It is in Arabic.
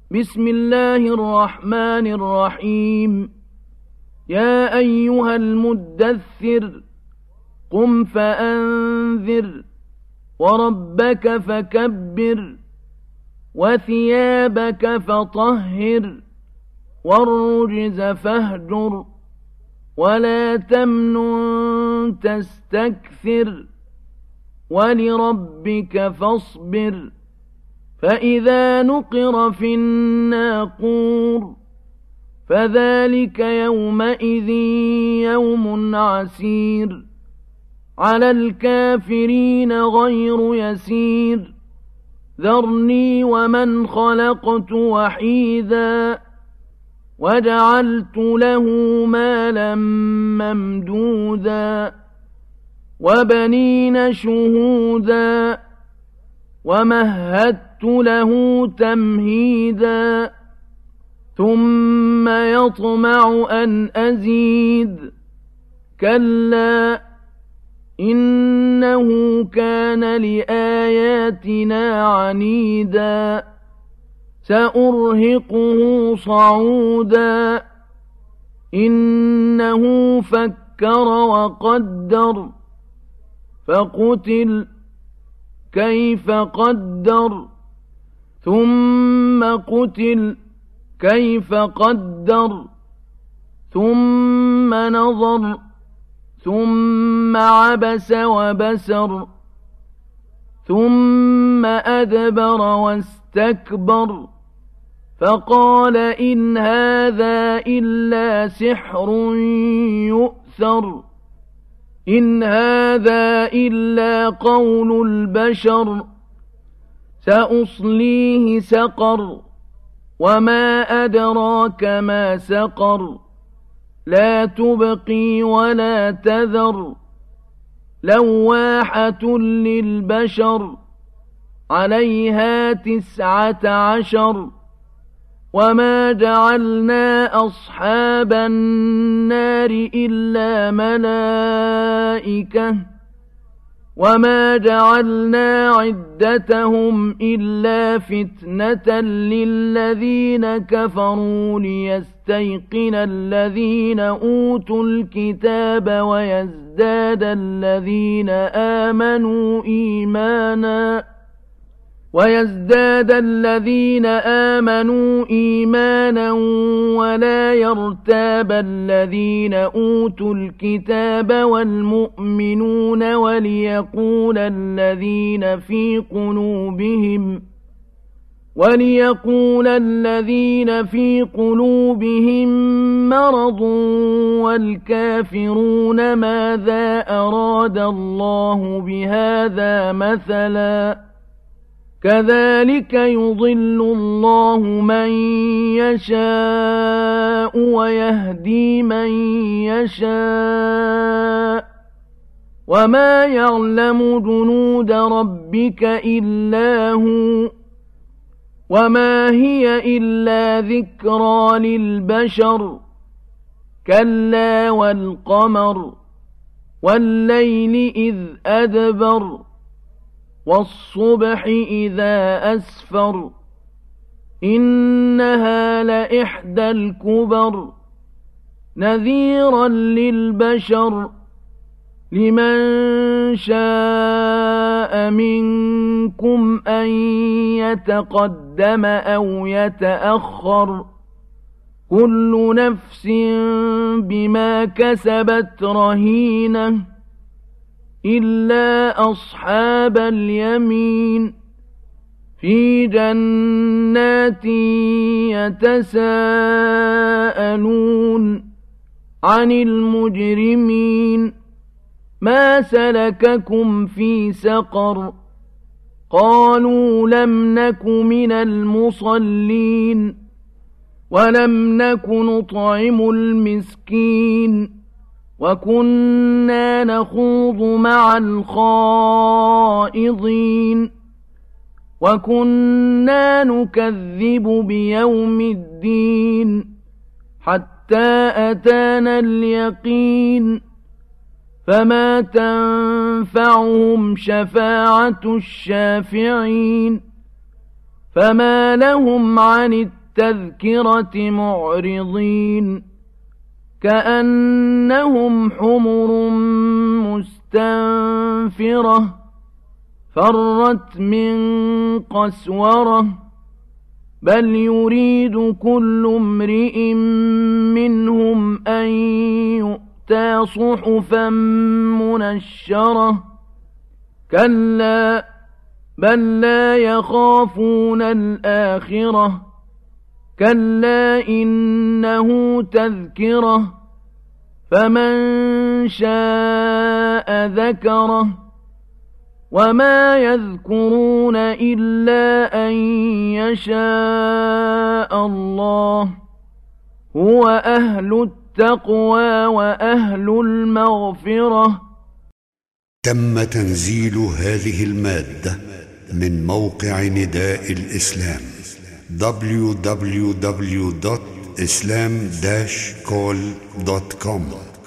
بسم الله الرحمن الرحيم. يا أيها المدثر قم فأنذر وربك فكبر وثيابك فطهر والرجز فاهجر ولا تمنن تستكثر ولربك فاصبر فإذا نقر في الناقور فذلك يومئذ يوم عسير على الكافرين غير يسير ذرني ومن خلقت وحيدا وجعلت له مالا ممدودا وبنين شهودا ومهدت له تمهيدا ثم يطمع أن أزيد كلا إنه كان لآياتنا عنيدا سأرهقه صعودا إنه فكر وقدر فقتل كيف قدر ثم قتل كيف قدر ثم نظر ثم عبس وبسر ثم أدبر واستكبر فقال إن هذا إلا سحر يؤثر إن هذا إلا قول البشر سأصليه سقر وما أدراك ما سقر لا تبقي ولا تذر لواحة للبشر عليها 19 وما جعلنا أصحاب النار إلا ملائكة وما جعلنا عدتهم إلا فتنة للذين كفروا ليستيقن الذين أوتوا الكتاب ويزداد الذين آمنوا إيمانا ولا يرتاب الذين أوتوا الكتاب والمؤمنون وليقول الذين في قلوبهم مرض والكافرون ماذا أراد الله بهذا مثلا كذلك يضل الله من يشاء ويهدي من يشاء وما يعلم جنود ربك إلا هو وما هي إلا ذكرى للبشر كلا والقمر والليل إذ أدبر والصبح إذا أسفر إنها لإحدى الكبر نذيرا للبشر لمن شاء منكم أن يتقدم أو يتأخر كل نفس بما كسبت رهينة إلا أصحاب اليمين في جنات يتساءلون عن المجرمين ما سلككم في سقر قالوا لم نك من المصلين ولم نك نطعم المسكين وكنا نخوض مع الخائضين وكنا نكذب بيوم الدين حتى أتانا اليقين فما تنفعهم شفاعة الشافعين فما لهم عن التذكرة معرضين كأنهم حمر مستنفرة فرت من قسورة بل يريد كل امرئ منهم أن يؤتى صحفا منشرة كلا بل لا يخافون الآخرة كلا إنه تذكرة فمن شاء ذكره وما يذكرون إلا أن يشاء الله هو أهل التقوى وأهل المغفرة. تم تنزيل هذه المادة من موقع نداء الإسلام www.islam-call.com